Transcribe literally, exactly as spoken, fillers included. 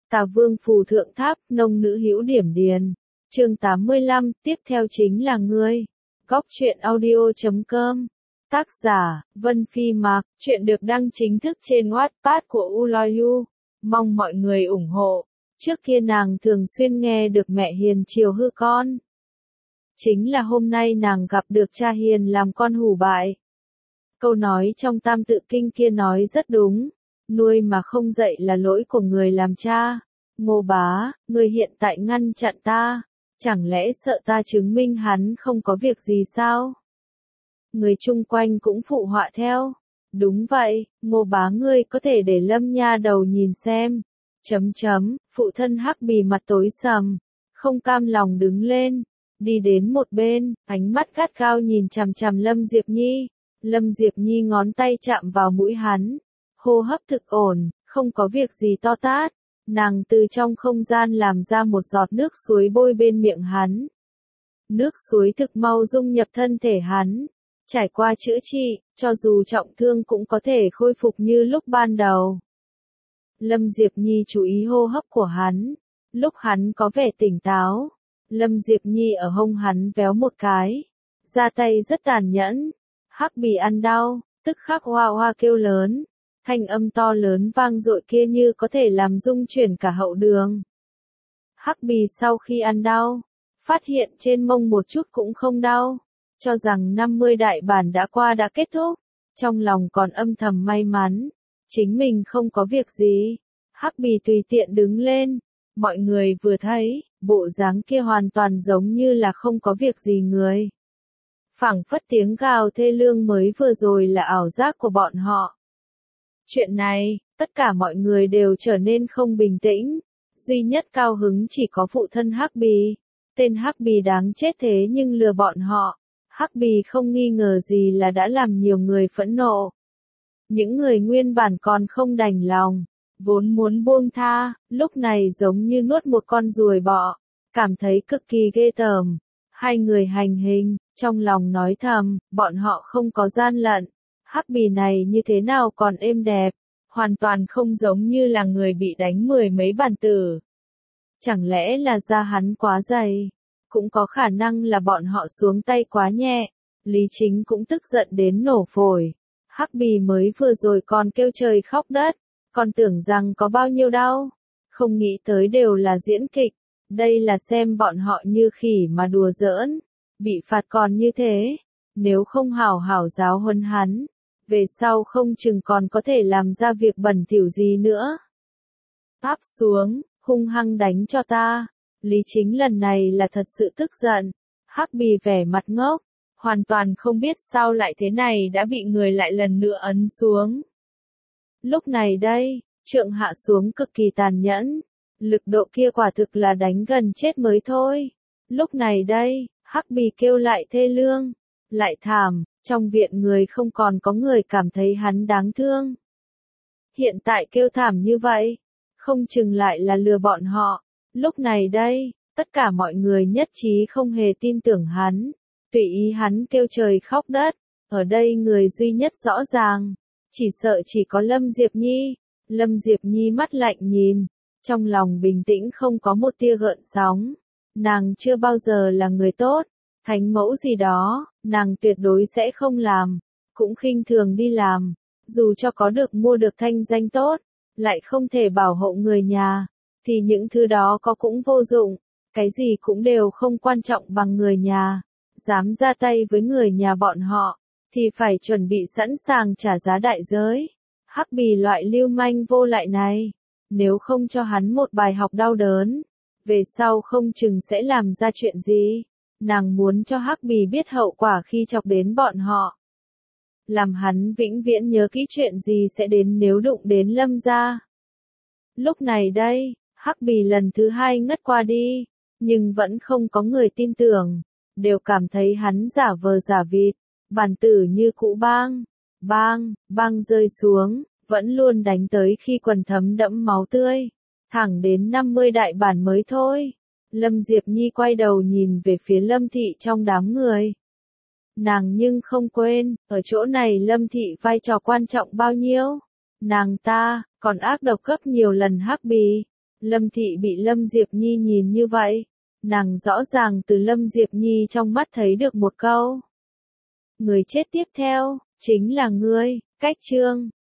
Tà Vương phù thượng tháp, nông nữ hữu điểm điền. Chương tám mươi lăm, tiếp theo chính là ngươi. Góc truyện audio chấm com. Tác giả, Vân Phi Mạc, chuyện được đăng chính thức trên Wattpad của Uloyu. Mong mọi người ủng hộ. Trước kia nàng thường xuyên nghe được mẹ hiền chiều hư con. Chính là hôm nay nàng gặp được cha hiền làm con hủ bại. Câu nói trong Tam Tự Kinh kia nói rất đúng. Nuôi mà không dạy là lỗi của người làm cha. Ngô bá, người hiện tại ngăn chặn ta. Chẳng lẽ sợ ta chứng minh hắn không có việc gì sao? Người chung quanh cũng phụ họa theo. Đúng vậy, Ngô bá ngươi có thể để Lâm nha đầu nhìn xem. Chấm chấm, phụ thân Hắc Bì mặt tối sầm. Không cam lòng đứng lên. Đi đến một bên, ánh mắt gắt gao nhìn chằm chằm Lâm Diệp Nhi. Lâm Diệp Nhi ngón tay chạm vào mũi hắn. Hô hấp thực ổn, không có việc gì to tát. Nàng từ trong không gian làm ra một giọt nước suối bôi bên miệng hắn. Nước suối thực mau dung nhập thân thể hắn. Trải qua chữa trị, cho dù trọng thương cũng có thể khôi phục như lúc ban đầu. Lâm Diệp Nhi chú ý hô hấp của hắn. Lúc hắn có vẻ tỉnh táo. Lâm Diệp Nhi ở hông hắn véo một cái. Ra tay rất tàn nhẫn. Hắc Bì ăn đau, tức khắc hoa hoa kêu lớn. Thanh âm to lớn vang dội kia như có thể làm rung chuyển cả hậu đường. Hắc Bì sau khi ăn đau, phát hiện trên mông một chút cũng không đau, cho rằng năm mươi đại bản đã qua đã kết thúc, trong lòng còn âm thầm may mắn, chính mình không có việc gì. Hắc Bì tùy tiện đứng lên, mọi người vừa thấy, bộ dáng kia hoàn toàn giống như là không có việc gì người. Phảng phất tiếng gào thê lương mới vừa rồi là ảo giác của bọn họ. Chuyện này, tất cả mọi người đều trở nên không bình tĩnh. Duy nhất cao hứng chỉ có phụ thân Hắc Bì. Tên Hắc Bì đáng chết thế nhưng lừa bọn họ. Hắc Bì không nghi ngờ gì là đã làm nhiều người phẫn nộ. Những người nguyên bản còn không đành lòng, vốn muốn buông tha, lúc này giống như nuốt một con ruồi bọ, cảm thấy cực kỳ ghê tởm. Hai người hành hình, trong lòng nói thầm, bọn họ không có gian lận. Hắc Bì này như thế nào còn êm đẹp, hoàn toàn không giống như là người bị đánh mười mấy bản tử. Chẳng lẽ là da hắn quá dày, cũng có khả năng là bọn họ xuống tay quá nhẹ. Lý Chính cũng tức giận đến nổ phổi. Hắc Bì mới vừa rồi còn kêu trời khóc đất, còn tưởng rằng có bao nhiêu đau, không nghĩ tới đều là diễn kịch. Đây là xem bọn họ như khỉ mà đùa giỡn, bị phạt còn như thế, nếu không hảo hảo giáo huấn hắn, về sau không chừng còn có thể làm ra việc bẩn thỉu gì nữa. Áp xuống, hung hăng đánh cho ta. Lý Chính lần này là thật sự tức giận. Hắc Bì vẻ mặt ngốc, hoàn toàn không biết sao lại thế này đã bị người lại lần nữa ấn xuống. Lúc này đây, trượng hạ xuống cực kỳ tàn nhẫn. Lực độ kia quả thực là đánh gần chết mới thôi. Lúc này đây, Hắc Bì kêu lại thê lương, lại thảm, trong viện người không còn có người cảm thấy hắn đáng thương. Hiện tại kêu thảm như vậy, không chừng lại là lừa bọn họ. Lúc này đây, tất cả mọi người nhất trí không hề tin tưởng hắn, tùy ý hắn kêu trời khóc đất. Ở đây người duy nhất rõ ràng, chỉ sợ chỉ có Lâm Diệp Nhi. Lâm Diệp Nhi mắt lạnh nhìn, trong lòng bình tĩnh không có một tia gợn sóng. Nàng chưa bao giờ là người tốt, thánh mẫu gì đó, nàng tuyệt đối sẽ không làm, cũng khinh thường đi làm. Dù cho có được mua được thanh danh tốt, lại không thể bảo hộ người nhà, thì những thứ đó có cũng vô dụng, cái gì cũng đều không quan trọng bằng người nhà. Dám ra tay với người nhà bọn họ, thì phải chuẩn bị sẵn sàng trả giá đại giới. Hắc Bì loại lưu manh vô lại này, nếu không cho hắn một bài học đau đớn, về sau không chừng sẽ làm ra chuyện gì. Nàng muốn cho Hắc Bì biết hậu quả khi chọc đến bọn họ. Làm hắn vĩnh viễn nhớ kỹ chuyện gì sẽ đến nếu đụng đến Lâm gia. Lúc này đây, Hắc Bì lần thứ hai ngất qua đi, nhưng vẫn không có người tin tưởng, đều cảm thấy hắn giả vờ giả vịt, bản tử như cũ bang, bang, bang rơi xuống, vẫn luôn đánh tới khi quần thấm đẫm máu tươi, thẳng đến năm mươi đại bản mới thôi. Lâm Diệp Nhi quay đầu nhìn về phía Lâm Thị trong đám người. Nàng nhưng không quên, ở chỗ này Lâm Thị vai trò quan trọng bao nhiêu. Nàng ta, còn ác độc gấp nhiều lần Hắc Bì. Lâm Thị bị Lâm Diệp Nhi nhìn như vậy. Nàng rõ ràng từ Lâm Diệp Nhi trong mắt thấy được một câu. Người chết tiếp theo, chính là ngươi, cách chương.